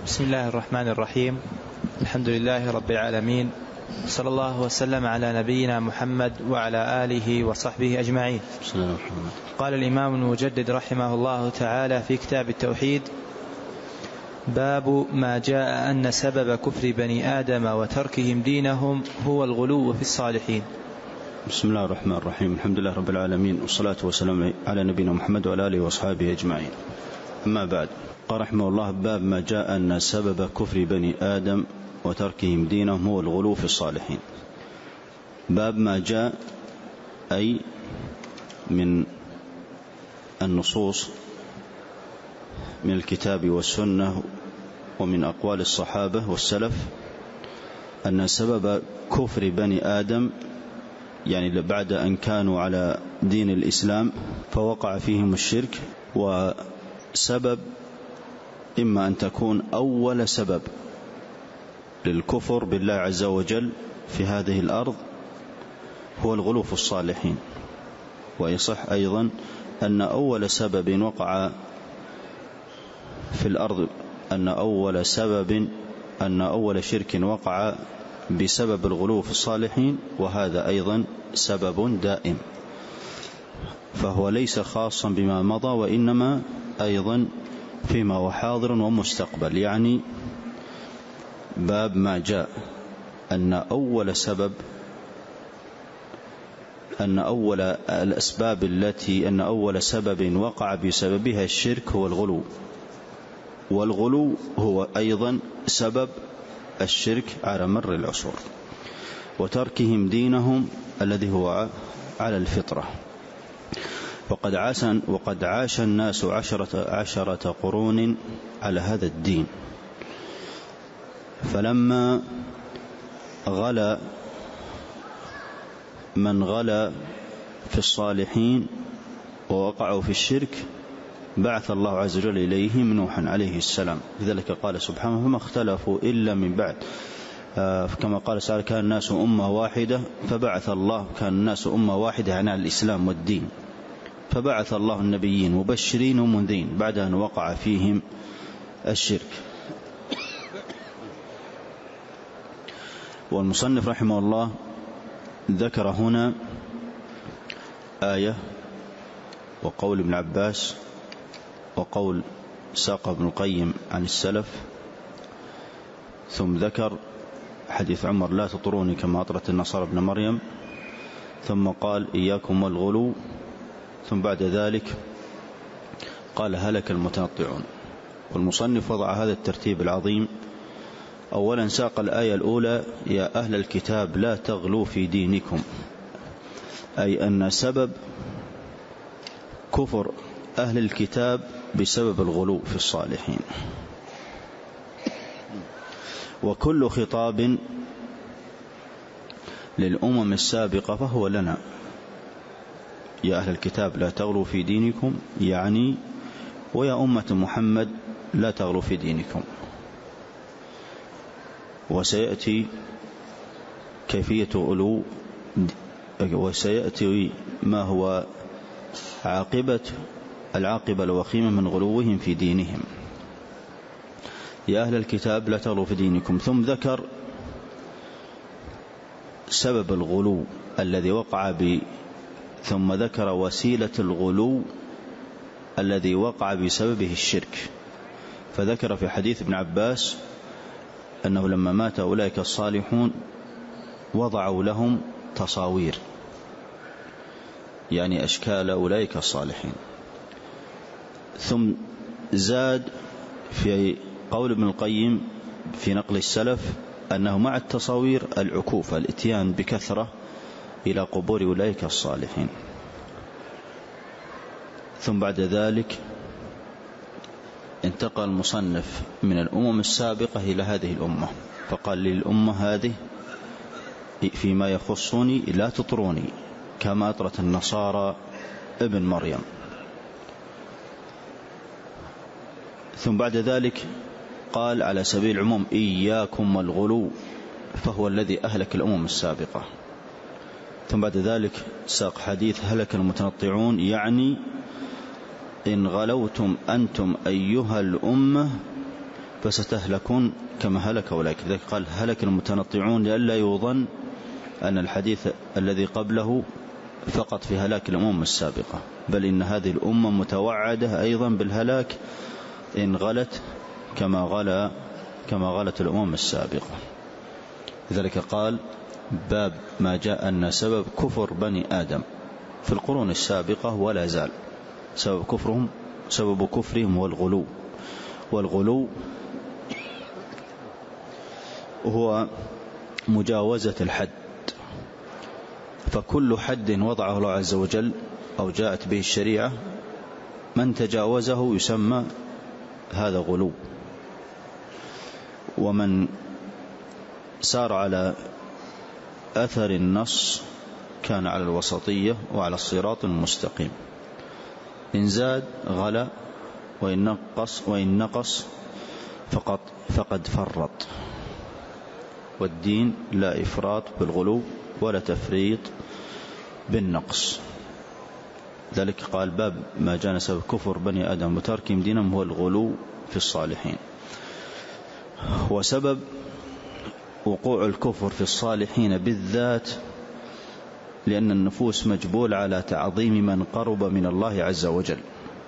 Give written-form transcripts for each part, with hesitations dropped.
بسم الله الرحمن الرحيم. الحمد لله رب العالمين، صلى الله وسلم على نبينا محمد وعلى آله وصحبه أجمعين. قال الإمام المجدد رحمه الله تعالى في كتاب التوحيد: باب ما جاء أن سبب كفر بني آدم وتركهم دينهم هو الغلو في الصالحين. بسم الله الرحمن الرحيم. الحمد لله رب العالمين، والصلاة والسلام على نبينا محمد وعلى آله وأصحابه أجمعين. أما بعد، قال رحمه الله: باب ما جاء أن سبب كفر بني آدم وتركهم دينهم هو الغلو في الصالحين. باب ما جاء أي من النصوص من الكتاب والسنة ومن أقوال الصحابة والسلف أن سبب كفر بني آدم، يعني بعد أن كانوا على دين الإسلام فوقع فيهم الشرك، وسبب إما أن تكون أول سبب للكفر بالله عز وجل في هذه الأرض هو الغلو في الصالحين، ويصح أيضا أن أول سبب وقع في الأرض أن أول شرك وقع بسبب الغلو في الصالحين، وهذا أيضا سبب دائم، فهو ليس خاصا بما مضى وإنما أيضا فيما هو حاضر ومستقبل. يعني باب ما جاء أن أول سبب وقع بسببها الشرك هو الغلو، والغلو هو أيضا سبب الشرك على مر العصور، وتركهم دينهم الذي هو على الفطرة. وقد عاش الناس 10 قرون على هذا الدين، فلما غلا من غلا في الصالحين ووقعوا في الشرك بعث الله عز وجل إليهم نوحا عليه السلام. لذلك قال سبحانه: فما اختلفوا إلا من بعد، كما قال سعر: كان الناس أمة واحدة فبعث الله، كان الناس أمة واحدة عن الإسلام والدين، فبعث الله النبيين مبشرين ومنذرين بعد أن وقع فيهم الشرك. والمصنف رحمه الله ذكر هنا آية وقول ابن عباس وقول ساق ابن القيم عن السلف، ثم ذكر حديث عمر: لا تطروني كما أطرت النصارى ابن مريم، ثم قال: إياكم والغلو، ثم بعد ذلك قال: هلك المتنطعون. والمصنف وضع هذا الترتيب العظيم. أولا ساق الآية الأولى: يا أهل الكتاب لا تغلوا في دينكم، أي أن سبب كفر أهل الكتاب بسبب الغلو في الصالحين. وكل خطاب للأمم السابقة فهو لنا. يا أهل الكتاب لا تغلوا في دينكم، يعني ويا أمة محمد لا تغلوا في دينكم. وسيأتي كيفية غلو، وسيأتي ما هو العاقبة الوخيمة من غلوهم في دينهم. يا أهل الكتاب لا تغلوا في دينكم، ثم ذكر سبب الغلو الذي وقع ثم ذكر وسيلة الغلو الذي وقع بسببه الشرك، فذكر في حديث ابن عباس أنه لما مات أولئك الصالحون وضعوا لهم تصاوير، يعني أشكال أولئك الصالحين. ثم زاد في قول ابن القيم في نقل السلف أنه مع التصاوير العكوف، الاتيان بكثرة إلى قبور أولئك الصالحين. ثم بعد ذلك انتقل المصنف من الأمم السابقة إلى هذه الأمة، فقال: للأمة هذه فيما يخصني لا تطروني كما أطرت النصارى ابن مريم. ثم بعد ذلك قال على سبيل العموم: إياكم والغلو، فهو الذي أهلك الأمم السابقة. ثم بعد ذلك ساق حديث: هلك المتنطعون، يعني إن غلوتم أنتم أيها الأمة فستهلكون كما هلك أولئك. لذلك قال هلك المتنطعون لئلا يظن أن الحديث الذي قبله فقط في هلاك الأمم السابقة، بل إن هذه الأمة متوعدة أيضا بالهلاك إن غلت كما غلت الأمم السابقة. لذلك قال باب ما جاء أن سبب كفر بني آدم في القرون السابقة ولا زال سبب كفرهم هو الغلو، والغلو هو مجاوزة الحد، فكل حد وضعه الله عز وجل أو جاءت به الشريعة من تجاوزه يسمى هذا غلو، ومن سار على أثر النص كان على الوسطية وعلى الصراط المستقيم. إن زاد غلا وإن نقص فقد فرط، والدين لا إفراط بالغلو ولا تفريط بالنقص. ذلك قال باب ما جاء سبب كفر بني آدم وتركهم دينهم هو الغلو في الصالحين. وسبب وقوع الكفر في الصالحين بالذات لأن النفوس مجبول على تعظيم من قرب من الله عز وجل،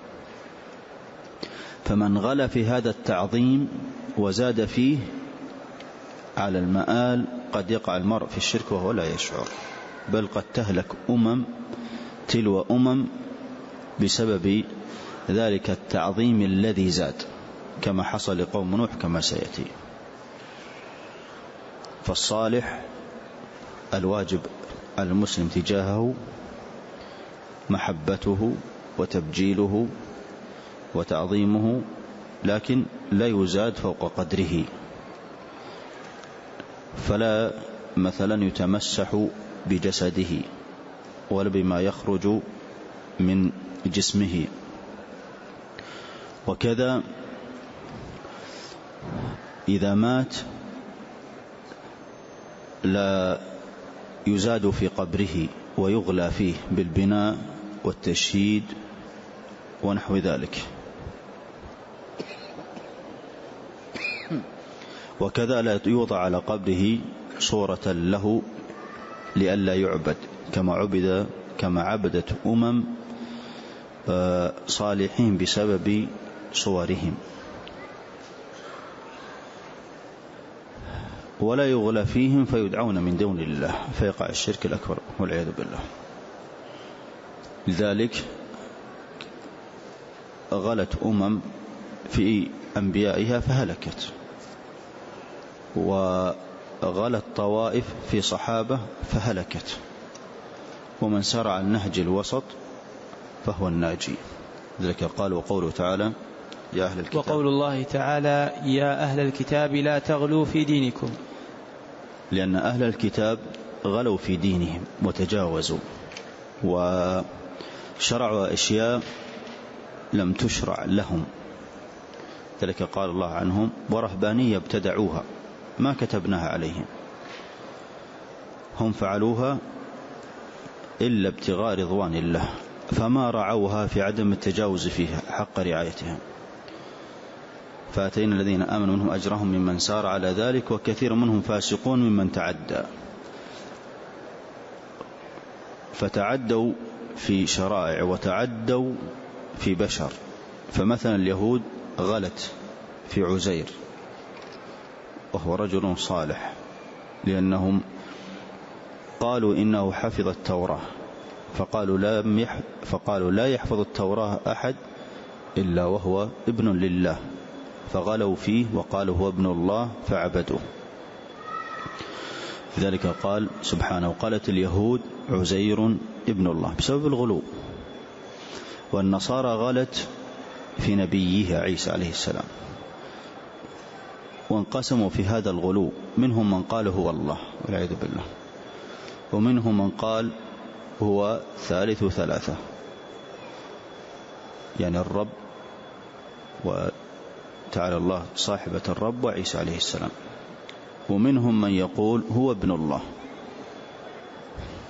فمن غلا في هذا التعظيم وزاد فيه على المآل قد يقع المرء في الشرك وهو لا يشعر، بل قد تهلك تلو بسبب ذلك التعظيم الذي زاد، كما حصل لقوم نوح كما سيأتي. فالصالح الواجب على المسلم تجاهه محبته وتبجيله وتعظيمه، لكن لا يزاد فوق قدره، فلا مثلا يتمسح بجسده ولا بما يخرج من جسمه. وكذا إذا مات لا يزاد في قبره ويغلى فيه بالبناء والتشييد ونحو ذلك. وكذا لا يوضع على قبره صورة له لئلا يعبد كما عبدت صالحين بسبب صورهم. ولا يغلى فيهم فيدعون من دون الله فيقع الشرك الأكبر والعياذ بالله. لذلك غلت في أنبيائها فهلكت، وغلت طوائف في صحابة فهلكت، ومن سار على النهج الوسط فهو الناجي. ذلك قال وقوله تعالى يا أهل الكتاب، وقول الله تعالى يا أهل الكتاب لا تغلوا في دينكم، لأن أهل الكتاب غلوا في دينهم وتجاوزوا وشرعوا أشياء لم تشرع لهم. ذلك قال الله عنهم ورهبانية ابتدعوها ما كتبناها عليهم، هم فعلوها إلا ابتغاء رضوان الله فما رعوها في عدم التجاوز فيها حق رعايتها، فأتينا الذين آمنوا منهم أجرهم ممن سار على ذلك وكثير منهم فاسقون ممن تعدى. فتعدوا في شرائع وتعدوا في بشر. فمثلا اليهود غلت في عزير وهو رجل صالح، لأنهم قالوا إنه حفظ التوراة، فقالوا لا يحفظ التوراة أحد إلا وهو ابن لله، فغلوا فيه وقالوا هو ابن الله فعبدوه. لذلك قال سبحانه قالت اليهود عزير ابن الله بسبب الغلو. والنصارى غلت في نبيه عيسى عليه السلام، وانقسموا في هذا الغلو، منهم من قال هو الله والعياذ بالله، ومنهم من قال هو ثالث ثلاثة، يعني الرب وتعالى الله صاحبة الرب وعيسى عليه السلام، ومنهم من يقول هو ابن الله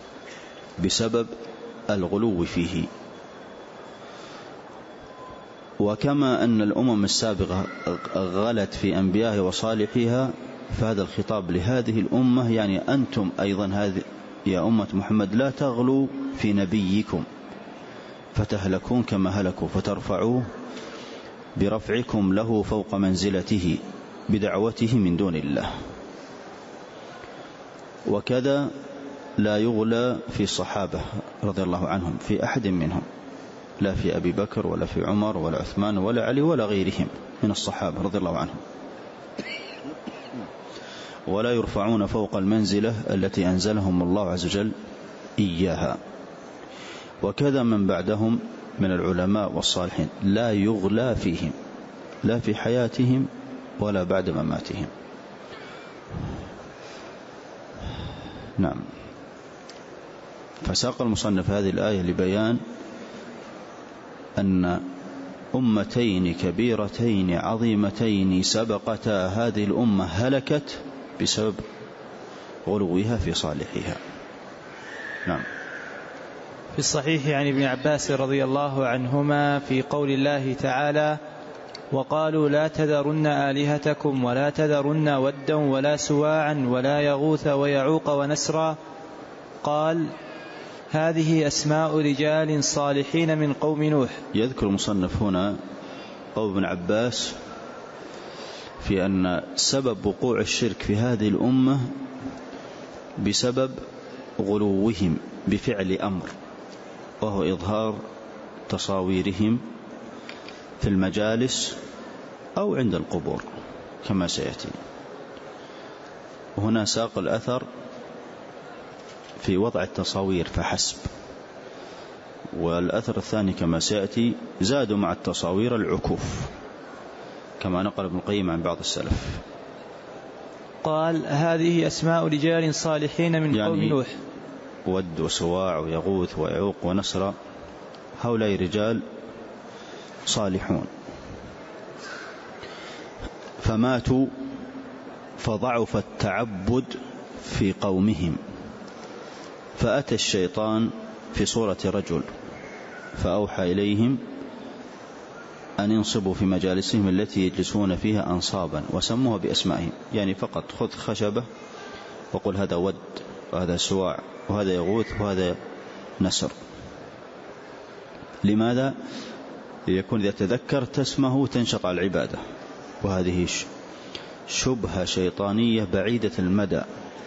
بسبب الغلو فيه. وكما أن الأمم السابقة غلت في أنبيائها وصالحيها، فهذا الخطاب لهذه الأمة، يعني أنتم أيضا هذه يا أمة محمد لا تغلوا في نبيكم فتهلكون كما هلكوا، فترفعوه برفعكم له فوق منزلته بدعوته من دون الله. وكذا لا يغلى في الصحابة رضي الله عنهم في أحد منهم، لا في أبي بكر ولا في عمر ولا عثمان ولا علي ولا غيرهم من الصحابة رضي الله عنهم، ولا يرفعون فوق المنزلة التي أنزلهم الله عز وجل إياها. وكذا من بعدهم من العلماء والصالحين لا يغلى فيهم، لا في حياتهم ولا بعد مماتهم. نعم. فساق المصنف هذه الآية لبيان أن أمتين كبيرتين عظيمتين سبقتا هذه الأمة هلكت بسبب غلوها في صالحها. نعم. في الصحيح عن ابن عباس رضي الله عنهما في قول الله تعالى: وقالوا لا تذرن آلهتكم ولا تذرن ودا ولا سواعا ولا يغوث ويعوق ونسرا، قال: هذه أسماء رجال صالحين من قوم نوح. يذكر المصنف هنا قول ابن عباس في أن سبب وقوع الشرك في هذه الأمة بسبب غلوهم بفعل أمر، وهو إظهار تصاويرهم في المجالس أو عند القبور كما سيأتي. وهنا ساق الأثر في وضع التصاوير فحسب، والأثر الثاني كما سيأتي زادوا مع التصاوير العكوف كما نقل ابن القيم عن بعض السلف. قال: هذه أسماء رجال صالحين من قوم نوح. ود وسواع ويغوث ويعوق ونسر، هؤلاء رجال صالحون فماتوا، فضعف التعبد في قومهم، فأتى الشيطان في صورة رجل فأوحى إليهم أن ينصبوا في مجالسهم التي يجلسون فيها أنصابا، وسموها بأسمائهم، يعني فقط خذ خشبة وقل هذا ود وهذا سواع وهذا يغوث وهذا نسر. لماذا؟ ليكون إذا تذكرت اسمه تنشط على العبادة. وهذه شبهة شيطانية بعيدة المدى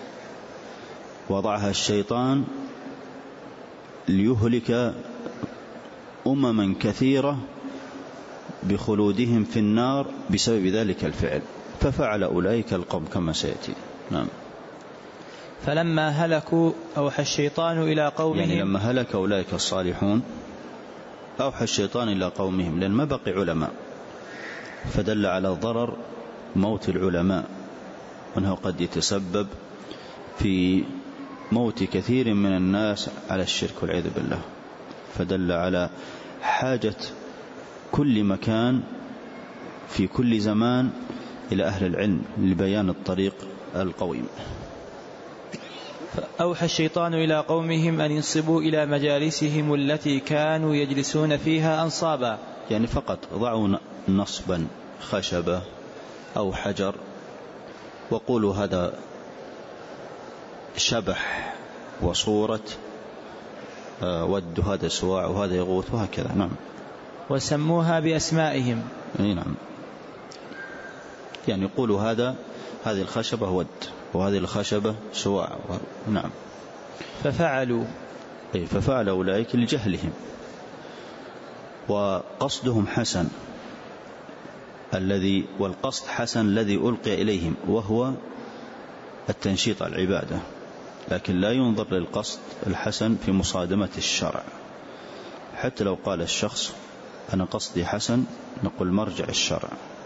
وضعها الشيطان ليهلك أمما كثيرة بخلودهم في النار بسبب ذلك الفعل، ففعل أولئك القوم كما سيأتي. نعم. فلما هلكوا أوحى الشيطان إلى قومهم، يعني لما هلك أولئك الصالحون أوحى الشيطان إلى قومهم، لأن ما بقي علماء، فدل على ضرر موت العلماء وأنه قد يتسبب في موت كثير من الناس على الشرك والعياذ بالله، فدل على حاجة كل مكان في كل زمان إلى أهل العلم لبيان الطريق القويم. فأوحى الشيطان إلى قومهم أن ينصبوا إلى مجالسهم التي كانوا يجلسون فيها أنصابا، يعني فقط ضعوا نصبا خشبة أو حجر وقولوا هذا شبح وصورة ود هذا سواع وهذا يغوث وهكذا. نعم. وسموها بأسمائهم. نعم. يعني يقولوا هذه الخشبة ود وهذه الخشبة سواع. نعم. ففعل أولئك لجهلهم، وقصدهم حسن والقصد حسن الذي ألقي إليهم وهو التنشيط على العبادة، لكن لا ينظر للقصد الحسن في مصادمة الشرع. حتى لو قال الشخص أنا قصدي حسن نقول مرجع الشرع.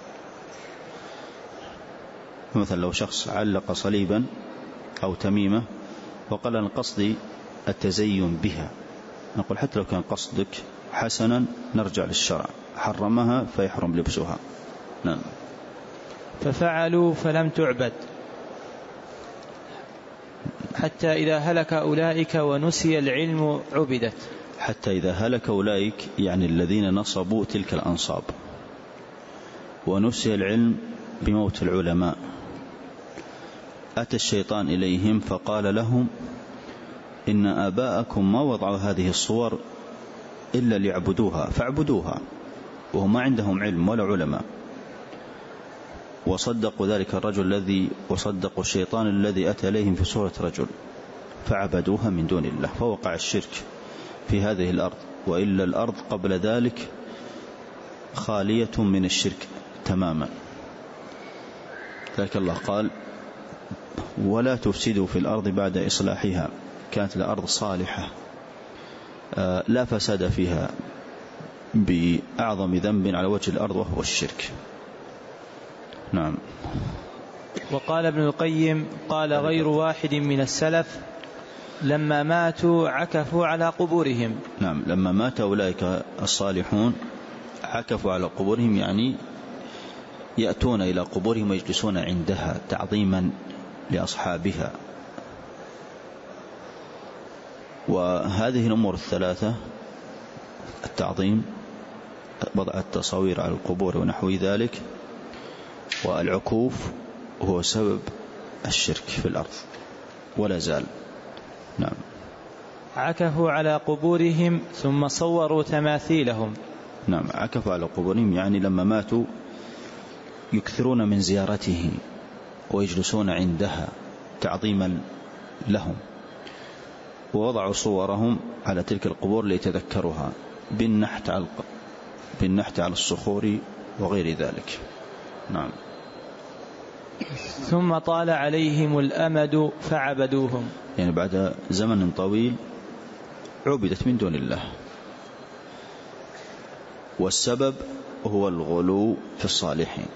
مثلا لو شخص علق صليبا أو تميمة وقال أنا قصدي التزين بها، نقول حتى لو كان قصدك حسنا نرجع للشرع، حرمها فيحرم لبسها. نعم. ففعلوا فلم تعبد حتى إذا هلك أولئك ونسي العلم عبدت. حتى إذا هلك أولئك يعني الذين نصبوا تلك الأنصاب ونسي العلم بموت العلماء، أتى الشيطان إليهم فقال لهم إن آباءكم ما وضعوا هذه الصور إلا ليعبدوها فاعبدوها، وهم ما عندهم علم ولا علماء. وصدقوا ذلك الرجل وصدقوا الشيطان الذي أتى إليهم في صورة رجل فعبدوها من دون الله، فوقع الشرك في هذه الأرض. وإلا الأرض قبل ذلك خالية من الشرك تماما. ذلك الله قال ولا تفسدوا في الأرض بعد إصلاحها، كانت الأرض صالحة لا فساد فيها بأعظم ذنب على وجه الأرض وهو الشرك. نعم. وقال ابن القيم قال غير واحد من السلف لما ماتوا عكفوا على قبورهم. نعم، لما مات أولئك الصالحون عكفوا على قبورهم، يعني يأتون إلى قبورهم ويجلسون عندها تعظيما لأصحابها. وهذه الأمور الثلاثة، التعظيم، وضع التصاوير على القبور ونحو ذلك، والعكوف، هو سبب الشرك في الأرض ولا زال. نعم. عكفوا على قبورهم ثم صوروا تماثيلهم. نعم، عكفوا على قبورهم يعني لما ماتوا يكثرون من زيارته ويجلسون عندها تعظيما لهم، ووضعوا صورهم على تلك القبور ليتذكروها بالنحت على الصخور وغير ذلك. نعم. ثم طال عليهم الأمد فعبدوهم، يعني بعد زمن طويل عبدت من دون الله. والسبب هو الغلو في الصالحين،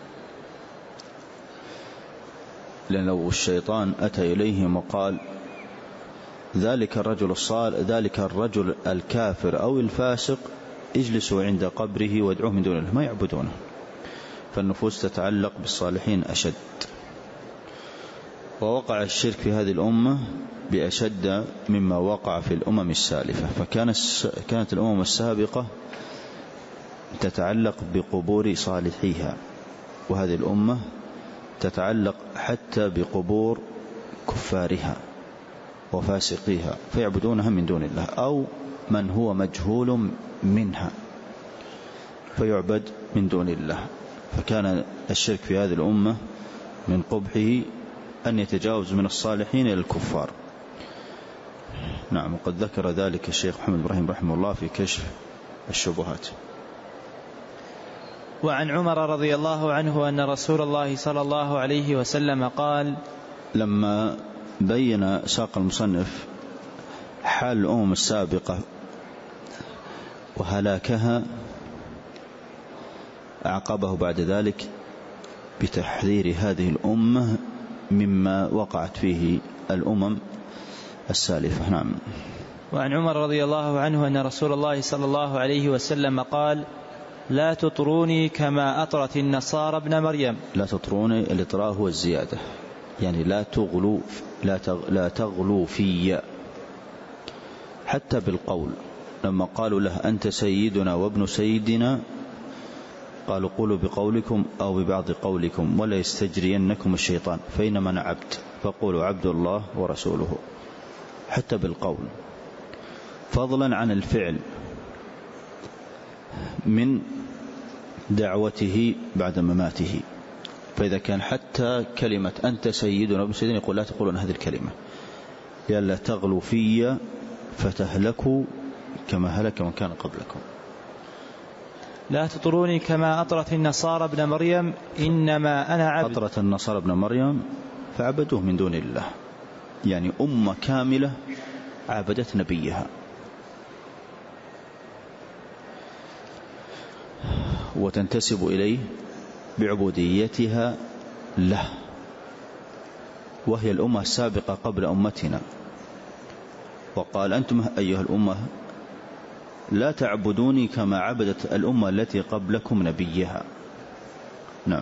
لأن لو الشيطان أتى إليهم وقال ذلك الرجل الكافر أو الفاسق اجلسوا عند قبره وادعوه من دون الله، ما يعبدونه. فالنفوس تتعلق بالصالحين أشد. ووقع الشرك في هذه الأمة بأشد مما وقع في الأمم السالفة. فكانت الأمم السابقة تتعلق بقبور صالحيها، وهذه الأمة تتعلق حتى بقبور كفارها وفاسقيها فيعبدونها من دون الله، أو من هو مجهول منها فيعبد من دون الله. فكان الشرك في هذه الأمة من قبحه أن يتجاوز من الصالحين إلى الكفار. نعم. وقد ذكر ذلك الشيخ محمد إبراهيم رحمه الله في كشف الشبهات. وعن عمر رضي الله عنه أن رسول الله صلى الله عليه وسلم قال، لما بين ساق المصنف حال الأمم السابقة وهلاكها، أعقبه بعد ذلك بتحذير هذه الأمة مما وقعت فيه الأمم السالفة. نعم. وعن عمر رضي الله عنه أن رسول الله صلى الله عليه وسلم قال: لا تطروني كما أطرت النصارى ابن مريم. لا تطروني، الإطراء هو الزيادة، يعني لا تغلو في، حتى بالقول. لما قالوا له أنت سيدنا وابن سيدنا، قالوا قولوا بقولكم أو ببعض قولكم ولا يستجرينكم الشيطان فإنما أنا عبد فقولوا عبد الله ورسوله، حتى بالقول، فضلا عن الفعل من دعوته بعد مماته. فإذا كان حتى كلمة أنت سيدنا وابن سيدنا يقول لا تقولون هذه الكلمة لئلا تغلوا في فتهلكوا كما هلك من كان قبلكم. لا تطروني كما أطرت النصارى ابن مريم إنما أنا عبد. أطرت النصارى ابن مريم فعبدوه من دون الله، يعني أمة كاملة عبدت نبيها. وتنتسب إليه بعبوديتها له، وهي الأمة السابقة قبل أمتنا. وقال أنتم أيها الأمة لا تعبدوني كما عبدت الأمة التي قبلكم نبيها. نعم.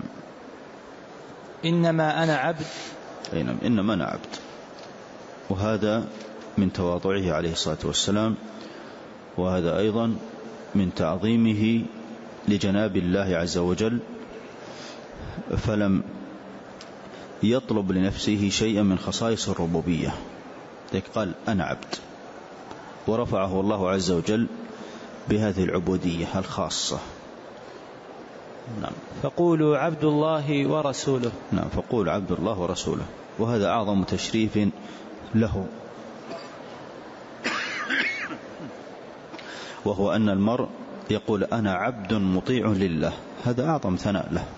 إنما أنا عبد. نعم، إنما أنا عبد. وهذا من تواضعه عليه الصلاة والسلام وهذا أيضا من تعظيمه لجناب الله عز وجل، فلم يطلب لنفسه شيئا من خصائص الربوبية، قال أنا عبد، ورفعه الله عز وجل بهذه العبودية الخاصة. نعم. فقولوا عبد الله ورسوله. نعم، فقول عبد الله ورسوله، وهذا أعظم تشريف له، وهو أن المرء يقول أنا عبد مطيع لله، هذا أعظم ثناء له.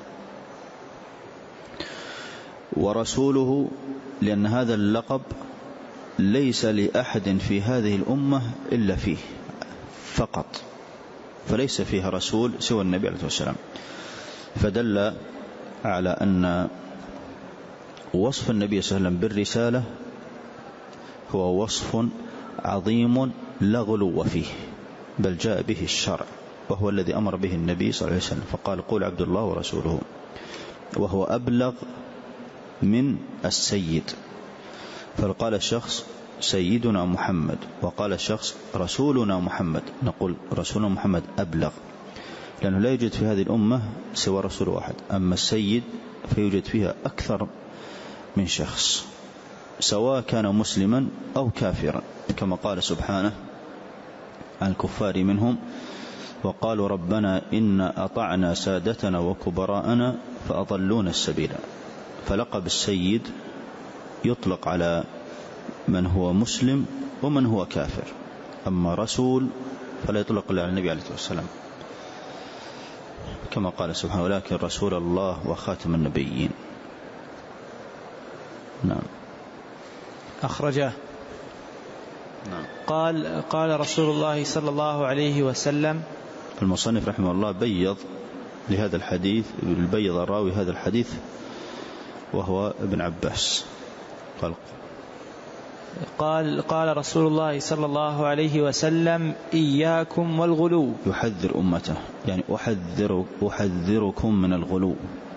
ورسوله لأن هذا اللقب ليس لأحد في هذه الأمة إلا فيه فقط، فليس فيها رسول سوى النبي عليه الصلاة والسلام، فدل على أن وصف النبي صلى الله عليه وسلم بالرسالة هو وصف عظيم لا غلو فيه، بل جاء به الشرع، وهو الذي أمر به النبي صلى الله عليه وسلم، فقال قول عبد الله ورسوله، وهو أبلغ من السيد. فقال الشخص سيدنا محمد، وقال الشخص رسولنا محمد، نقول رسولنا محمد أبلغ، لأنه لا يوجد في هذه الأمة سوى رسول واحد، أما السيد فيوجد فيها أكثر من شخص، سواء كان مسلما أو كافرا، كما قال سبحانه عن الكفار منهم وقالوا ربنا إن أطعنا سادتنا وكبراءنا فأضلونا السبيل. فلقب السيد يطلق على من هو مسلم ومن هو كافر، أما رسول فلا يطلق على النبي عليه الصلاة والسلام، كما قال سبحانه ولكن رسول الله وخاتم النبيين. نعم. أخرجه. نعم. قال رسول الله صلى الله عليه وسلم. المصنف رحمه الله بيض لهذا الحديث، بيض الراوي هذا الحديث وهو ابن عباس، قال رسول الله صلى الله عليه وسلم إياكم والغلو، يحذر أمته، يعني أحذركم من الغلو.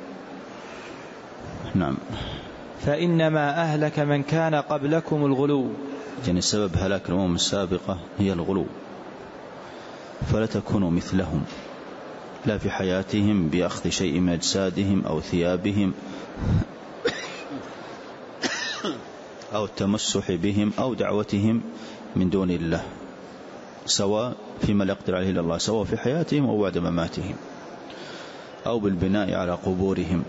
نعم. فإنما أهلك من كان قبلكم الغلو، يعني سبب هلاك الأمم السابقة هي الغلو، فلا تكونوا مثلهم، لا في حياتهم بأخذ شيء من أجسادهم أو ثيابهم أو التمسح بهم أو دعوتهم من دون الله، سواء فيما لا يقدر عليه إلا الله، سواء في حياتهم أو بعد مماتهم، أو بالبناء على قبورهم،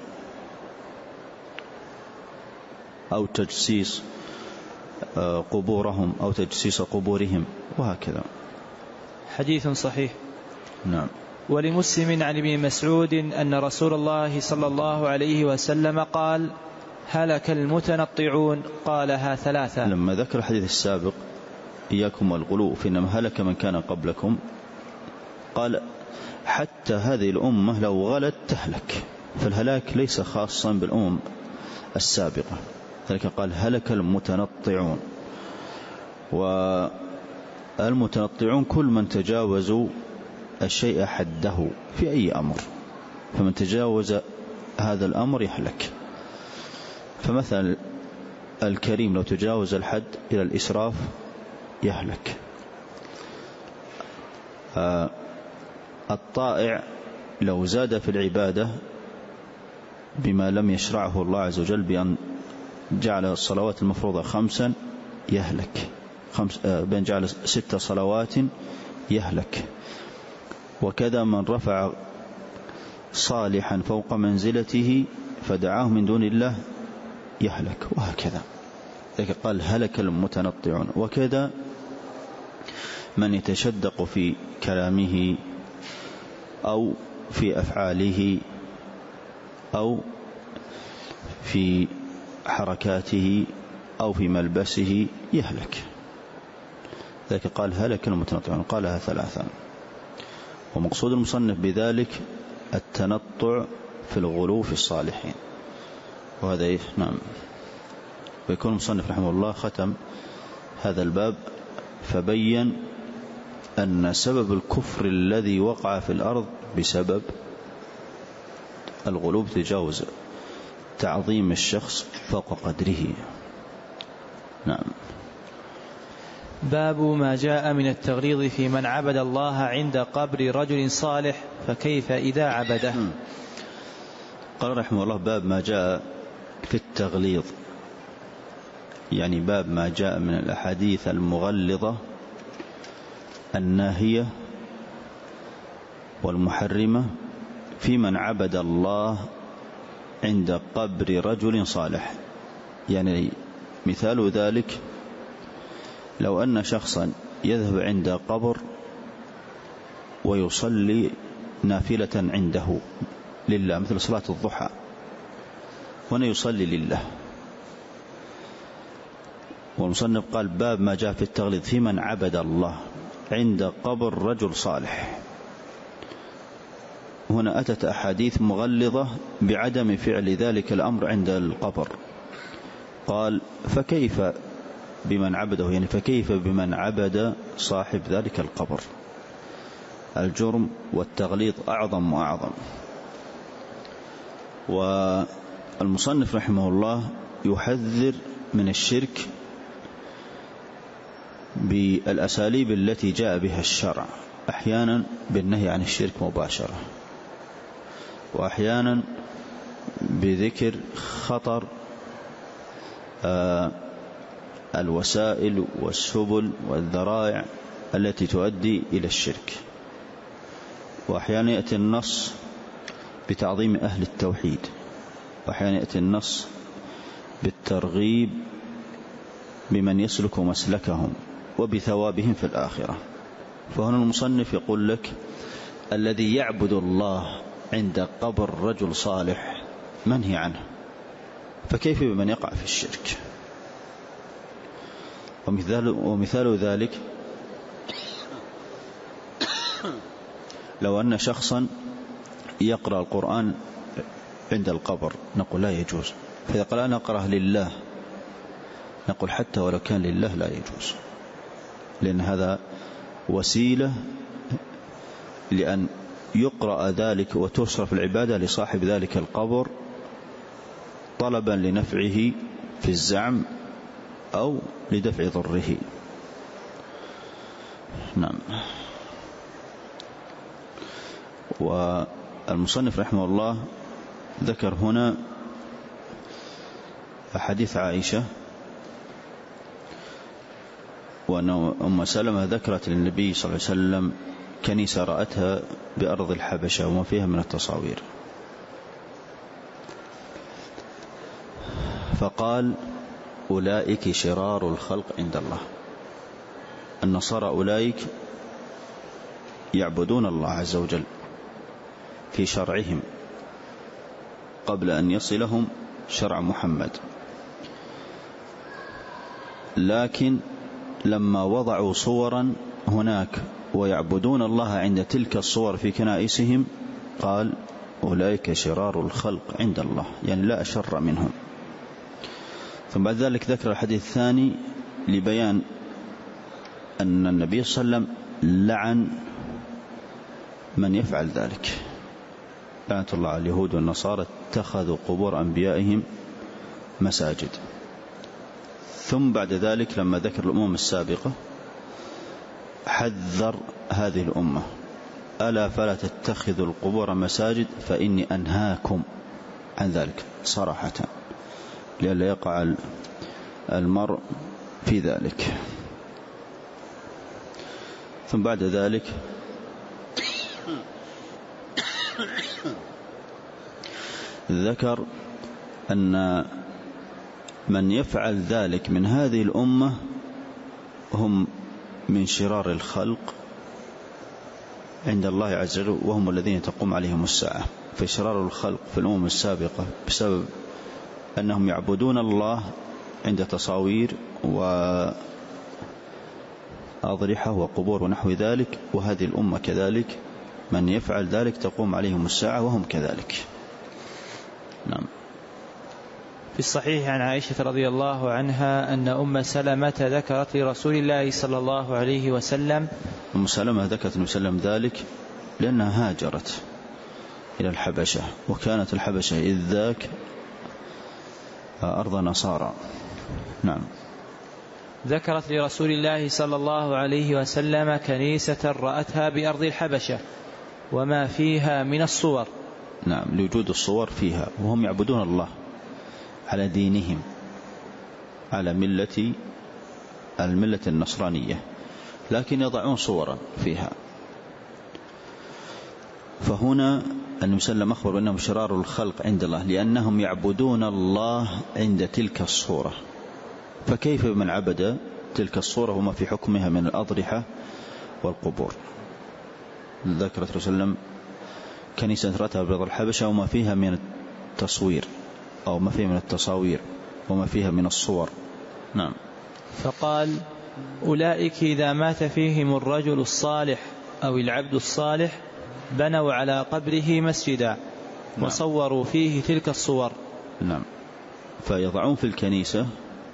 أو تجسيس قبورهم أو تجسيس قبورهم، وهكذا. حديث صحيح. نعم. ولمسلم عن ابن مسعود أن رسول الله صلى الله عليه وسلم قال هلك المتنطعون، قالها ثلاثة. لما ذكر الحديث السابق إياكم والغلو فإنما هلك من كان قبلكم، قال حتى هذه الأمة لو غلت تهلك، فالهلاك ليس خاصا بالأمم السابقة، ذلك قال هلك المتنطعون. والمتنطعون كل من تجاوزوا الشيء حده في أي أمر، فمن تجاوز هذا الأمر يهلك. فمثلا الكريم لو تجاوز الحد إلى الإسراف يهلك. الطائع لو زاد في العبادة بما لم يشرعه الله عز وجل بأن جعل الصلوات المفروضة 5 يهلك، بأن جعل 6 صلوات يهلك. وكذا من رفع صالحا فوق منزلته فدعاه من دون الله يهلك، وهكذا. ذلك قال هلك المتنطعون. وكذا من يتشدق في كلامه أو في أفعاله أو في حركاته أو في ملبسه يهلك، ذلك قال هلك المتنطعون، قالها 3. ومقصود المصنف بذلك التنطع في الغلو في الصالحين، وهذا نعم. ويكون المصنف رحمه الله ختم هذا الباب فبين أن سبب الكفر الذي وقع في الأرض بسبب الغلو بتجاوز تعظيم الشخص فوق قدره. نعم. باب ما جاء من التغليظ في من عبد الله عند قبر رجل صالح فكيف إذا عبده. قال رحمه الله باب ما جاء في التغليظ، يعني باب ما جاء من الأحاديث المغلظة الناهية والمحرمة في من عبد الله عند قبر رجل صالح. يعني مثال ذلك لو أن شخصا يذهب عند قبر ويصلي نافلة عنده لله مثل صلاة الضحى، هنا يصلي لله. والمصنف قال باب ما جاء في التغليظ في من عبد الله عند قبر رجل صالح. هنا أتت أحاديث مغلظة بعدم فعل ذلك الأمر عند القبر. قال فكيف بمن عبده، يعني فكيف بمن عبد صاحب ذلك القبر. الجرم والتغليظ أعظم وأعظم. والمصنف رحمه الله يحذر من الشرك بالأساليب التي جاء بها الشرع، أحيانا بالنهي عن الشرك مباشرة، وأحيانا بذكر خطر الوسائل والسبل والذرائع التي تؤدي إلى الشرك، وأحيانا يأتي النص بتعظيم أهل التوحيد، وأحيانا يأتي النص بالترغيب بمن يسلك مسلكهم وبثوابهم في الآخرة. فهنا المصنف يقول لك الذي يعبد الله عند قبر رجل صالح منهي عنه، فكيف بمن يقع في الشرك؟ ومثال ذلك لو أن شخصا يقرأ القرآن عند القبر نقول لا يجوز، فإذا قال أنا أقرأه لله نقول حتى ولو كان لله لا يجوز، لأن هذا وسيلة لأن يقرأ ذلك وتصرف العبادة لصاحب ذلك القبر طلبا لنفعه في الزعم أو لدفع ضره. نعم. والمصنف رحمه الله ذكر هنا حديث عائشة، وأن أم سلمة ذكرت للنبي صلى الله عليه وسلم كنيسة رأتها بأرض الحبشة وما فيها من التصاوير، فقال أولئك شرار الخلق عند الله. النصارى أولئك يعبدون الله عز وجل في شرعهم قبل أن يصلهم شرع محمد، لكن لما وضعوا صورا هناك ويعبدون الله عند تلك الصور في كنائسهم قال أولئك شرار الخلق عند الله، يعني لا أشر منهم. ثم بعد ذلك ذكر الحديث الثاني لبيان أن النبي صلى الله عليه وسلم لعن من يفعل ذلك، لعنة الله على اليهود والنصارى اتخذوا قبور أنبيائهم مساجد. ثم بعد ذلك لما ذكر الأمم السابقة حذر هذه الأمة ألا فلا تتخذوا القبور مساجد فإني أنهاكم عن ذلك صراحة، لئلا يقع المرء في ذلك. ثم بعد ذلك ذكر أن من يفعل ذلك من هذه الأمة هم من شرار الخلق عند الله عز وجل، وهم الذين تقوم عليهم الساعة. فشرار الخلق في الأمم السابقة بسبب أنهم يعبدون الله عند تصاوير وأضرحة وقبور ونحو ذلك، وهذه الأمة كذلك من يفعل ذلك تقوم عليهم الساعة وهم كذلك. نعم. في الصحيح عن عائشة رضي الله عنها أن أم سلمة ذكرت لرسول الله صلى الله عليه وسلم، أم سلمة ذكرت النبي صلى الله عليه وسلم ذلك لأنها هاجرت إلى الحبشة، وكانت الحبشة إذ ذاك أرض نصارى. نعم. ذكرت لرسول الله صلى الله عليه وسلم كنيسة رأتها بأرض الحبشة وما فيها من الصور. نعم، لوجود الصور فيها، وهم يعبدون الله على دينهم، على الملة النصرانية، لكن يضعون صورا فيها. فهنا النبي صلى الله عليه وسلم أخبر أنهم شرار الخلق عند الله لأنهم يعبدون الله عند تلك الصورة. فكيف من عبد تلك الصورة وما في حكمها من الأضرحة والقبور؟ ذكرت رسول الله كنيسة رأتها بأرض الحبشة وما فيها من التصوير أو ما فيها من التصاوير وما فيها من الصور. نعم. فقال: أولئك إذا مات فيهم الرجل الصالح أو العبد الصالح بنوا على قبره مسجدا وصوروا فيه تلك الصور. نعم. فيضعون في الكنيسة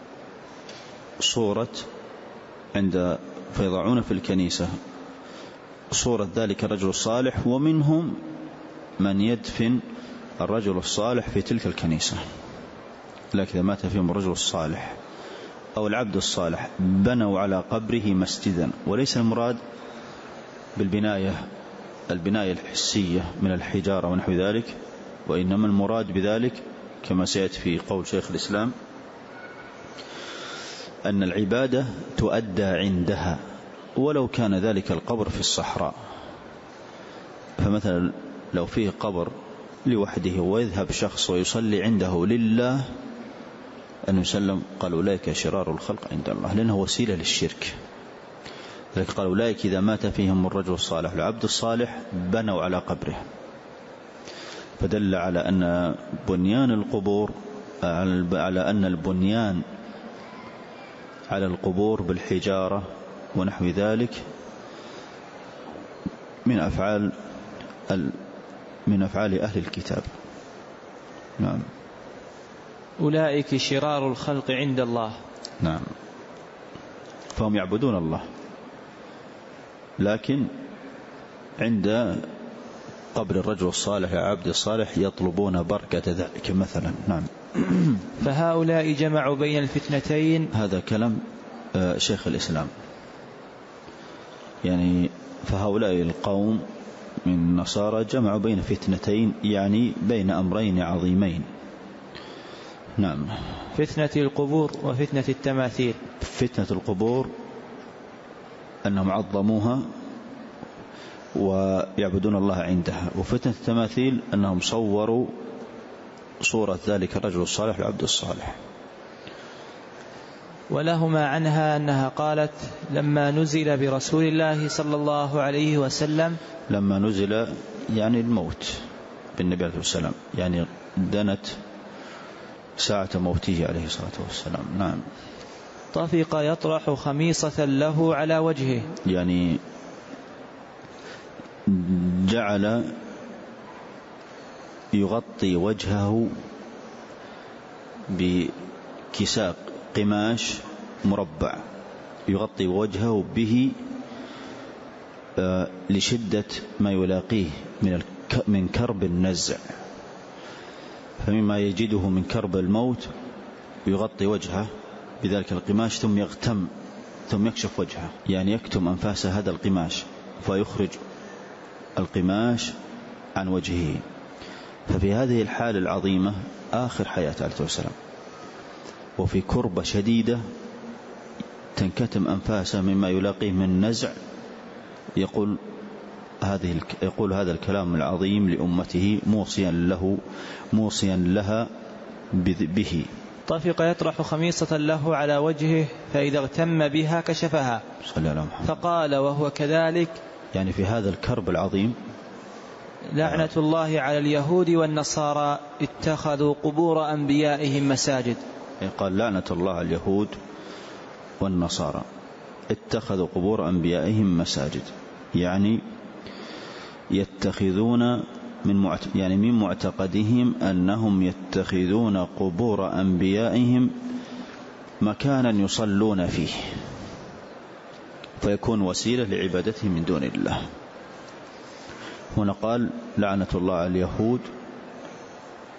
فيضعون في الكنيسة صورة ذلك الرجل الصالح، ومنهم من يدفن الرجل الصالح في تلك الكنيسة. لكن إذا مات فيهم الرجل الصالح أو العبد الصالح بنوا على قبره مسجدا، وليس المراد البناية الحسية من الحجارة ونحو ذلك، وإنما المراد بذلك كما سيأتي في قول شيخ الإسلام أن العبادة تؤدى عندها ولو كان ذلك القبر في الصحراء. فمثلا لو فيه قبر لوحده ويذهب شخص ويصلي عنده لله، النبي صلى الله عليه وسلم قال: أولئك شرار الخلق عند الله، لأنه وسيلة للشرك. لذلك قال: أولئك إذا مات فيهم الرجل الصالح والعبد الصالح بنوا على قبره. فدل على أن بنيان القبور على أن البنيان على القبور بالحجارة ونحو ذلك من أفعال أهل الكتاب. نعم. أولئك شرار الخلق عند الله. نعم. فهم يعبدون الله، لكن عند قبر الرجل الصالح والعبد الصالح يطلبون بركة ذلك مثلا. نعم. فهؤلاء جمعوا بين الفتنتين. هذا كلام شيخ الإسلام، يعني فهؤلاء القوم من النصارى جمعوا بين فتنتين، يعني بين أمرين عظيمين. نعم. فتنة القبور وفتنة التماثيل. فتنة القبور أنهم عظموها ويعبدون الله عندها، وفتنة التماثيل أنهم صوروا صورة ذلك الرجل الصالح والعبد الصالح. ولهما عنها أنها قالت: لما نزل برسول الله صلى الله عليه وسلم، لما نزل يعني الموت بالنبي عليه السلام، يعني دنت ساعة موته عليه الصلاة والسلام. نعم. طفق يطرح خميصة له على وجهه، يعني جعل يغطي وجهه بكساق قماش مربع يغطي وجهه به لشدة ما يلاقيه من كرب النزع، فمما يجده من كرب الموت يغطي وجهه بذلك القماش ثم يكشف وجهه، يعني يكتم أنفاس هذا القماش فيخرج القماش عن وجهه. ففي هذه الحالة العظيمة آخر حياة عليه السلام وفي كربة شديدة تنكتم أنفاسه مما يلاقيه من نزع، يقول هذا الكلام العظيم لأمته موصيا لها به. طفق يطرح خميصة له على وجهه، فإذا اغتم بها كشفها، فقال وهو كذلك، يعني في هذا الكرب العظيم: لعنة الله على اليهود والنصارى اتخذوا قبور أنبيائهم مساجد. قال: لعنة الله على اليهود والنصارى اتخذوا قبور أنبيائهم مساجد، يعني يتخذون من معتقدهم أنهم يتخذون قبور أنبيائهم مكانا يصلون فيه، فيكون وسيلة لعبادتهم من دون الله. هنا قال: لعنة الله على اليهود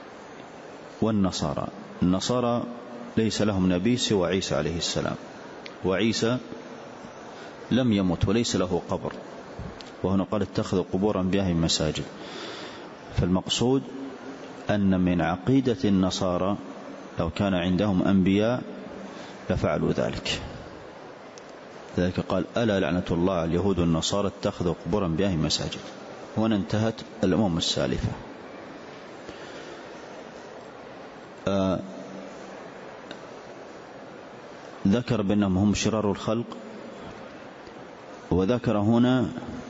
والنصارى. النصارى ليس لهم نبي سوى عيسى عليه السلام، وعيسى لم يمت وليس له قبر، وهنا قال اتخذوا قبور أنبيائهم مساجد. فالمقصود أن من عقيدة النصارى لو كان عندهم أنبياء لفعلوا ذلك. ذلك قال ألا لعنة الله على اليهود والنصارى اتخذوا قبور أنبيائهم مساجد. هنا انتهت الأمم السالفة. ذكر بأنهم هم شرار الخلق، وذكر هنا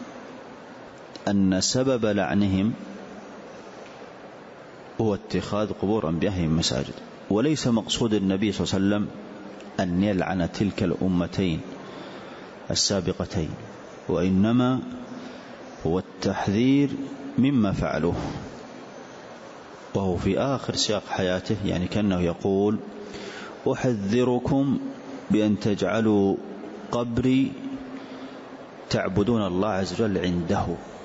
أن سبب لعنهم هو اتخاذ قبور أنبيائهم مساجد، وليس مقصود النبي صلى الله عليه وسلم أن يلعن تلك الأمتين السابقتين، وإنما هو التحذير مما فعلوه، وهو في آخر سياق حياته، يعني كأنه يقول أحذركم بأن تجعلوا قبري تعبدون الله عز وجل عنده.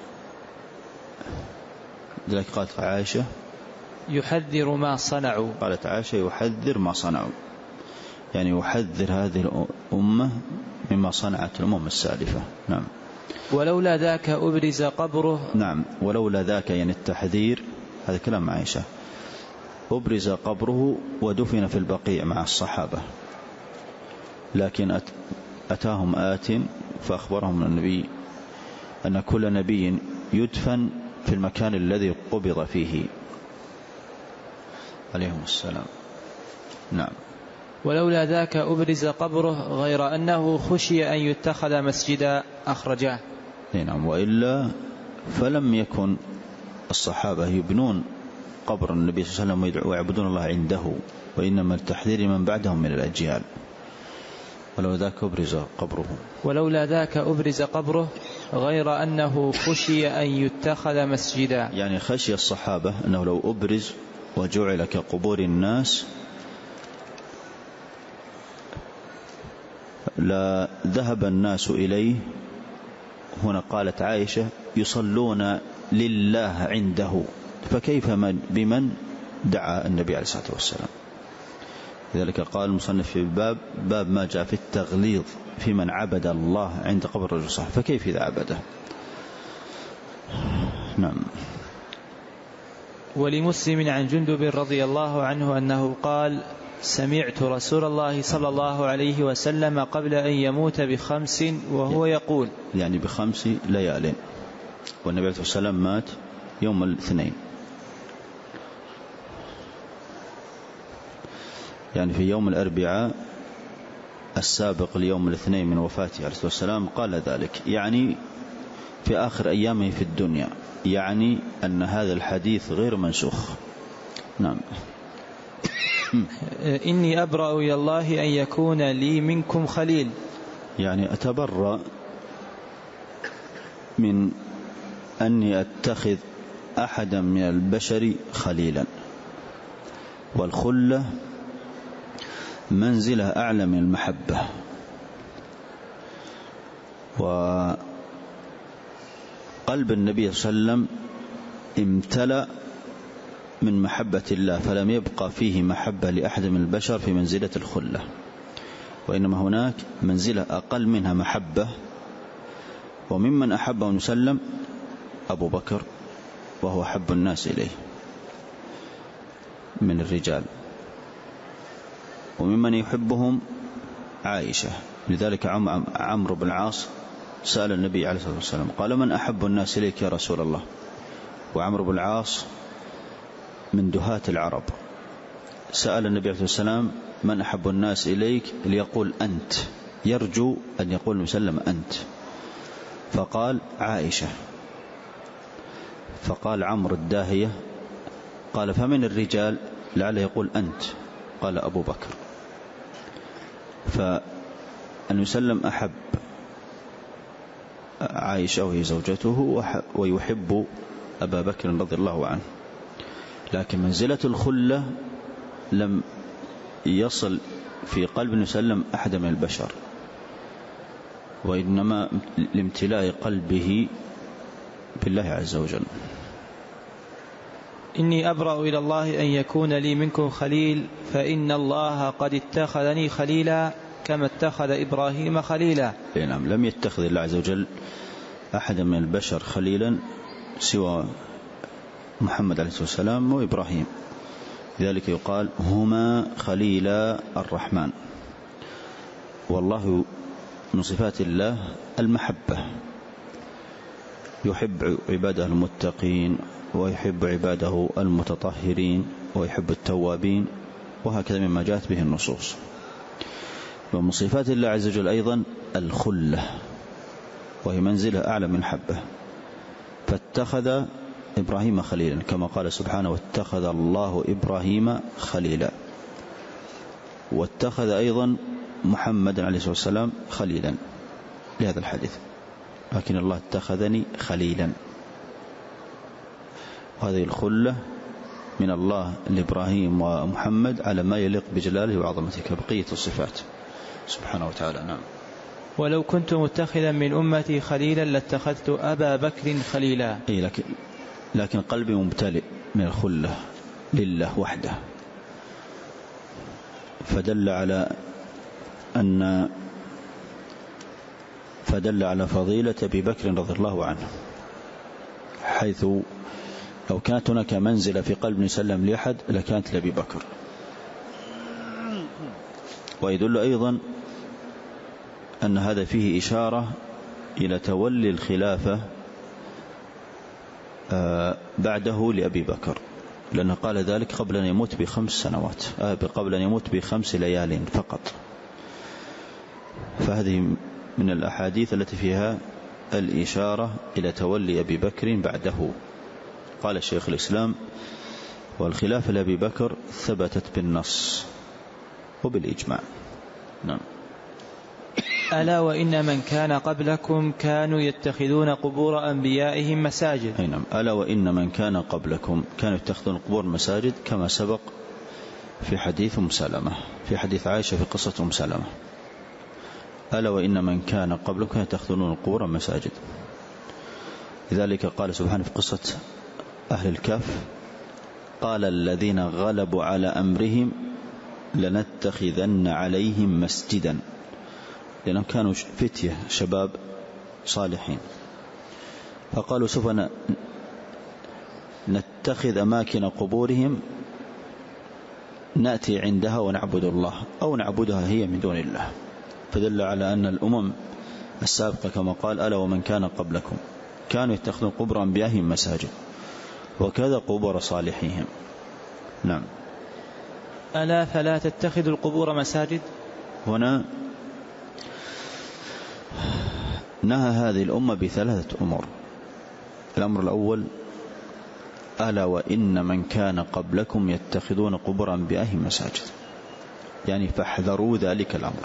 لذلك قالت عائشة يحذر ما صنعوا، قالت عائشة يحذر ما صنعوا، يعني يحذر هذه الأمة مما صنعت الأمم السالفة. نعم. ولولا ذاك أبرز قبره. نعم، ولولا ذاك يعني التحذير، هذا كلام عائشة. أبرز قبره ودفن في البقيع مع الصحابة، لكن أتاهم آت فأخبرهم النبي أن كل نبي يدفن في المكان الذي قبض فيه عليهم السلام. نعم. ولولا ذاك أبرز قبره غير أنه خشي أن يتخذ مسجدا أخرجاه. نعم، وإلا فلم يكن الصحابة يبنون قبر النبي صلى الله عليه وسلم ويعبدون الله عنده، وإنما التحذير من بعدهم من الأجيال. ولولا ذاك أبرز قبره، ولولا ذاك أبرز قبره غير أنه خشي أن يتخذ مسجدا، يعني خشي الصحابة أنه لو أبرز وجعل كقبور الناس لا ذهب الناس إليه. هنا قالت عائشة يصلون لله عنده، فكيف بمن دعا النبي عليه الصلاة والسلام. لذلك قال المصنف في باب ما جاء في التغليظ في من عبد الله عند قبر الرجل الصالح، فكيف إذا عبده. نعم. ولمسلم عن جندب رضي الله عنه أنه قال سمعت رسول الله صلى الله عليه وسلم قبل أن يموت ب5 وهو يقول، يعني ب5 ليال، والنبي عليه الصلاة والسلام مات يوم الاثنين، يعني في يوم الأربعاء السابق ليوم الاثنين من وفاته عليه الصلاة والسلام قال ذلك، يعني في آخر أيامه في الدنيا، يعني أن هذا الحديث غير منسوخ. نعم. إني أبرأ إلى الله أن يكون لي منكم خليل، يعني أتبرأ من أني أتخذ أحدا من البشر خليلا، والخلة منزلة أعلى من المحبة. وقلب النبي صلى الله عليه وسلم امتلأ من محبة الله، فلم يبقى فيه محبة لأحد من البشر في منزلة الخلة، وإنما هناك منزلة أقل منها محبة. وممن أحبه وسلم أبو بكر، وهو أحب الناس إليه من الرجال، وممن يحبهم عائشة. لذلك عمرو بن العاص سأل النبي عليه الصلاة والسلام قال من أحب الناس إليك يا رسول الله، وعمرو بن العاص من دهاة العرب، سأل النبي عليه الصلاة والسلام من أحب الناس إليك ليقول أنت، يرجو أن يقول مسلم أنت، فقال عائشة، فقال عمرو الداهية قال فمن الرجال لعله يقول أنت، قال أبو بكر. فأن يسلم أحب عائشة وهي زوجته ويحب أبا بكر رضي الله عنه، لكن منزلة الخلة لم يصل في قلب المسلم أحد من البشر، وإنما لامتلاء قلبه بالله عز وجل. إني أبرأ إلى الله أن يكون لي منكم خليل، فإن الله قد اتخذني خليلا كما اتخذ إبراهيم خليلا. نعم، لم يتخذ الله عز وجل أحد من البشر خليلا سوى محمد عليه الصلاة والسلام وإبراهيم، لذلك يقال هما خليلا الرحمن. والله من صفات الله المحبة، يحب عباده المتقين ويحب عباده المتطهرين ويحب التوابين، وهكذا مما جاءت به النصوص. ومن صفات الله عز وجل أيضا الخلة، وهي منزلة أعلى من حبة، فاتخذ إبراهيم خليلا كما قال سبحانه واتخذ الله إبراهيم خليلا، واتخذ أيضا محمد عليه الصلاة والسلام خليلا لهذا الحديث، لكن الله اتخذني خليلا. وهذه الخلة من الله لإبراهيم ومحمد على ما يليق بجلاله وعظمته كبقية الصفات سبحانه وتعالى. نعم. ولو كنت متخذا من أمتي خليلا لاتخذت أبا بكر خليلا. لكن قلبي ممتلئ من الخلة لله وحده، فدل على فضيلة أبي بكر رضي الله عنه، حيث لو كانت هناك منزلة في قلب نسلم لأحد لكانت لأبي بكر. ويدل أيضا أن هذا فيه إشارة إلى تولي الخلافة بعده لأبي بكر، لأنه قال ذلك قبل أن يموت ب5 سنوات، قبل أن يموت ب5 ليال فقط. فهذه من الأحاديث التي فيها الإشارة إلى تولي أبي بكر بعده. قال الشيخ الإسلام والخلافة لأبي بكر ثبتت بالنص وبالإجماع. نعم. ألا وإن من كان قبلكم كانوا يتخذون قبور أنبيائهم مساجد. نعم. ألا وإن من كان قبلكم كانوا يتخذون قبور مساجد، كما سبق في حديث سلمة، في حديث عائشة في قصة سلمة. ألا وإن من كان قبلكم يتخذون القبور مساجد. لذلك قال سبحانه في قصة أهل الكهف قال الذين غلبوا على أمرهم لنتخذن عليهم مسجدا، لأنهم كانوا فتية شباب صالحين، فقالوا سوف نتخذ أماكن قبورهم نأتي عندها ونعبد الله أو نعبدها هي من دون الله. فدل على أن الأمم السابقة كما قال ألا ومن كان قبلكم كانوا يتخذون قبور أنبيائهم مساجد، وكذا قبور صالحيهم. نعم. ألا فلا تتخذوا القبور مساجد. هنا نهى هذه الأمة ب3 أمور. الأمر الأول ألا وإن من كان قبلكم يتخذون قبور أنبيائهم مساجد، يعني فاحذروا ذلك الأمر.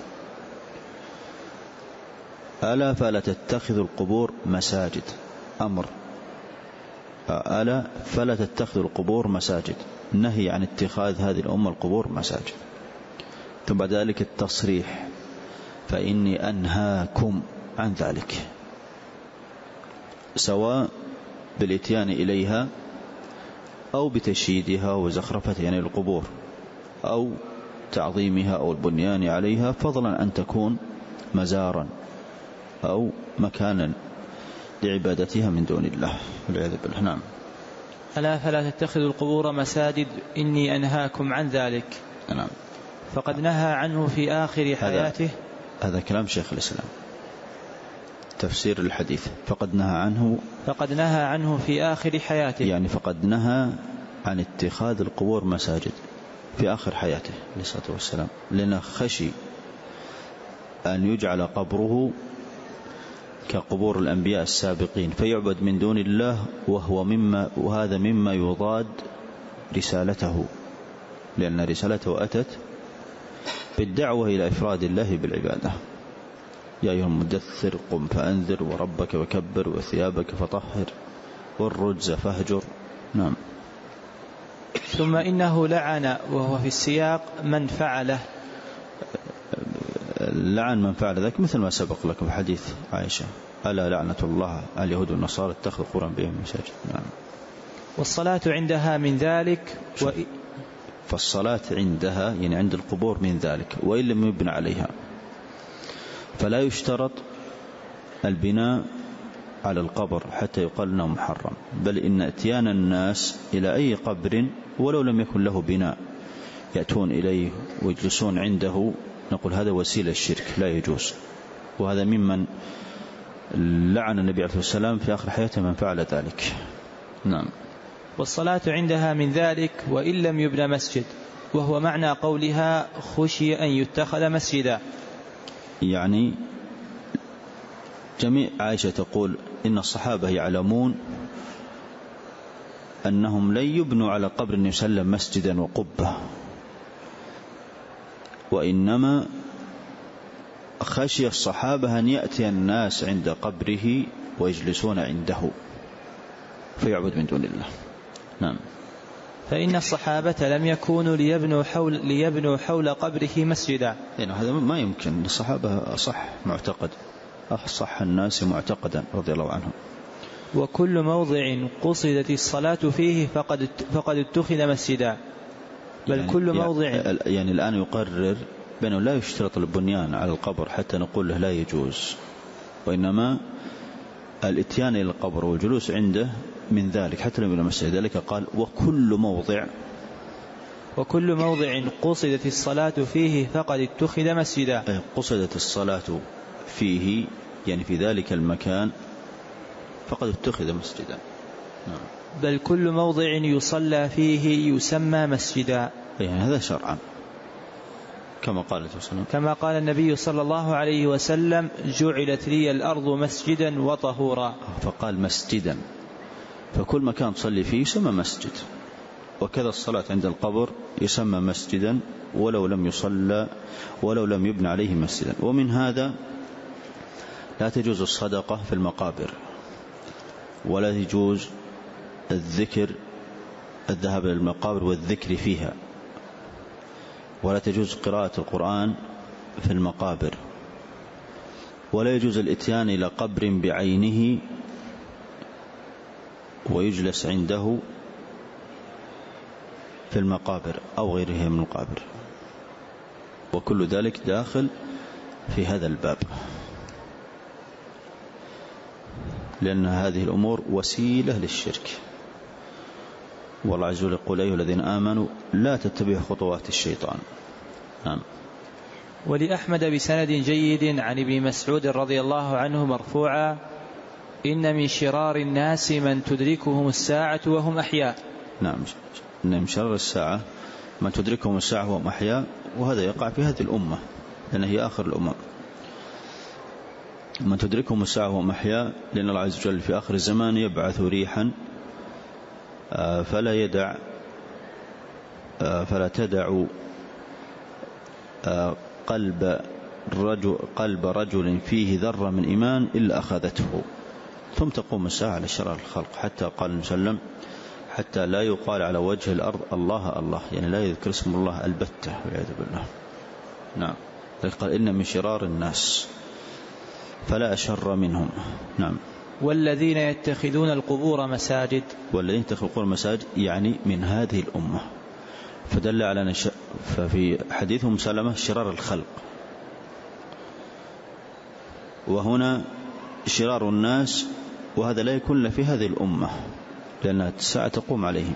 ألا فلا تتخذوا القبور مساجد، أمر. ألا فلا تتخذوا القبور مساجد، نهي عن اتخاذ هذه الأمة القبور مساجد. ثم بعد ذلك التصريح فإني أنهاكم عن ذلك، سواء بالإتيان إليها أو بتشييدها وزخرفتها يعني القبور، أو تعظيمها أو البنيان عليها، فضلا أن تكون مزارا أو مكانا لعبادتها من دون الله والعياذ بالله. نعم. ألا فلا تتخذوا القبور مساجد إني أنهاكم عن ذلك. نعم. فقد نهى عنه في آخر حياته. هذا كلام شيخ الإسلام، تفسير الحديث فقد نهى عنه في آخر حياته، يعني فقد نهى عن اتخاذ القبور مساجد في آخر حياته عليه الصلاة والسلام، لأنه خشي أن يجعل قبره كقبور الأنبياء السابقين فيعبد من دون الله، وهذا مما يضاد رسالته، لأن رسالته أتت بالدعوة إلى إفراد الله بالعبادة. يا أيها المدثر قم فأنذر وربك وكبر وثيابك فطهر والرجز فاهجر. نعم. ثم إنه لعن، وهو في السياق، من فعله. لعن من فعل ذلك مثل ما سبق لكم في حديث عائشة ألا لعنة الله على اليهود والنصارى اتخذوا قبور بهم مساجد. نعم. والصلاة عندها من ذلك فالصلاة عندها يعني عند القبور من ذلك، وإن لم يبنى عليها، فلا يشترط البناء على القبر حتى يقال أنه محرم، بل إن اتيان الناس إلى أي قبر ولو لم يكن له بناء يأتون إليه ويجلسون عنده نقول هذا وسيلة الشرك لا يجوز، وهذا ممن لعن النبي عليه السلام في آخر حياته من فعل ذلك. نعم. والصلاة عندها من ذلك وإن لم يبنى مسجد، وهو معنى قولها خشي أن يتخذ مسجدا. يعني جميع عائشة تقول إن الصحابة يعلمون أنهم لن يبنوا على قبر النبي صلى الله عليه وسلم مسجدا وقبة، وإنما خشي الصحابة أن يأتي الناس عند قبره ويجلسون عنده فيعبد من دون الله. نعم. فإن الصحابة لم يكونوا ليبنوا حول قبره مسجدا. يعني هذا ما يمكن، الصحابة أصح معتقد، أصح الناس معتقدا رضي الله عنهم. وكل موضع قصدت الصلاة فيه فقد اتخذ مسجدا. بل يعني كل موضع يعني الآن يقرر بأنه لا يشترط البنيان على القبر حتى نقول له لا يجوز، وإنما الاتيان إلى القبر والجلوس عنده من ذلك حتى لم يبنى مسجد. ذلك قال وكل موضع قصدت الصلاة فيه فقد اتخذ مسجدا. قصدت الصلاة فيه يعني في ذلك المكان فقد اتخذ مسجدا. بل كل موضع يصلى فيه يسمى مسجدا. يعني هذا شرعا كما قال النبي صلى الله عليه وسلم جعلت لي الأرض مسجدا وطهورا، فقال مسجدا، فكل مكان تصلي فيه يسمى مسجد، وكذا الصلاة عند القبر يسمى مسجدا ولو لم يبنى عليه مسجدا. ومن هذا لا تجوز الصدقة في المقابر، ولا يجوز الذهاب إلى المقابر والذكر فيها، ولا تجوز قراءة القرآن في المقابر، ولا يجوز الاتيان إلى قبر بعينه ويجلس عنده في المقابر أو غيرها من المقابر، وكل ذلك داخل في هذا الباب، لأن هذه الأمور وسيلة للشرك. والله عز وجل يقول أيها الذين آمنوا لا تتبعوا خطوات الشيطان. نعم. ولأحمد بسند جيد عن ابن مسعود رضي الله عنه مرفوعا إن من شرار الناس من تدركهم الساعة وهم أحياء. نعم، إن من شرار الساعة من تدركهم الساعة وهم أحياء، وهذا يقع في هذه الأمة لأن هي آخر الأمم. من تدركهم الساعة وهم أحياء لأن الله عز وجل في آخر الزمان يبعث ريحا فلا تدع قلب رجل فيه ذرة من إيمان إلا أخذته، ثم تقوم الساعة على شرار الخلق، حتى قال النبي صلى الله عليه وسلم حتى لا يقال على وجه الأرض الله الله، يعني لا يذكر اسم الله البتة والعياذ بالله. نعم. قال إن من شرار الناس فلا أشر منهم. نعم. والذين يتخذون القبور مساجد، والذين يتخذون القبور مساجد يعني من هذه الأمة، فدل على ففي حديث أم سلمة شرار الخلق، وهنا شرار الناس، وهذا لا يكون إلا في هذه الأمة لأن الساعة تقوم عليهم.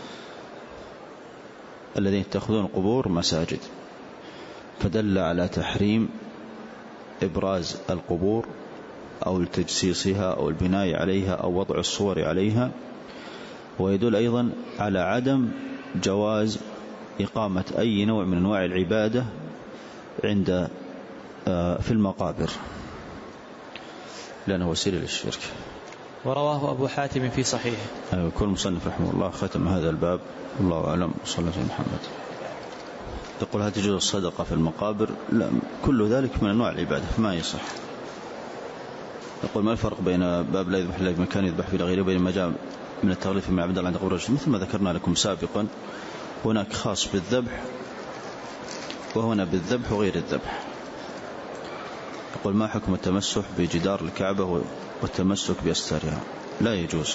الذين يتخذون القبور مساجد، فدل على تحريم إبراز القبور أو تجسيسها أو البناء عليها أو وضع الصور عليها، ويدل أيضا على عدم جواز إقامة أي نوع من أنواع العبادة في المقابر لأنه وسيلة للشرك. ورواه أبو حاتم في صحيحه. كل مصنف رحمه الله ختم هذا الباب، والله أعلم. صلى الله عليه محمد. تقول هل تجوز الصدقة في المقابر؟ لا، كل ذلك من أنواع العبادة ما يصح. يقول ما الفرق بين باب لا يذبح إلا بمكان يذبح في غيره وبين ما جاء من التغليف مع عبد الله عند قبر الرجل؟ مثل ما ذكرنا لكم سابقا، هناك خاص بالذبح وهنا بالذبح وغير الذبح. يقول ما حكم التمسح بجدار الكعبة والتمسك بأستارها؟ لا يجوز،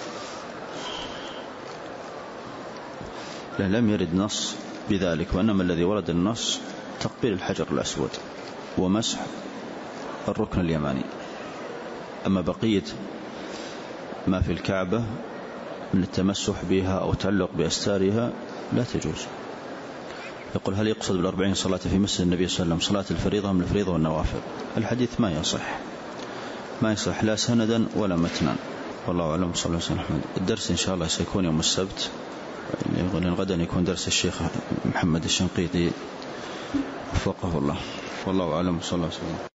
لم يرد نص بذلك، وإنما الذي ورد النص تقبيل الحجر الأسود ومسح الركن اليماني. أما بقية ما في الكعبة من التمسح بها أو تعلق بأستارها لا تجوز. يقول: هل يقصد بال40 صلاة في مسجد النبي صلى الله عليه وسلم صلاة الفريضة من الفريضة والنوافل؟ الحديث ما يصح لا سندا ولا متنا، والله أعلم. صلى الله عليه وسلم. الدرس إن شاء الله سيكون يوم السبت، غدا يكون درس الشيخ محمد الشنقيطي وفقه الله، والله أعلم. صلى الله عليه وسلم.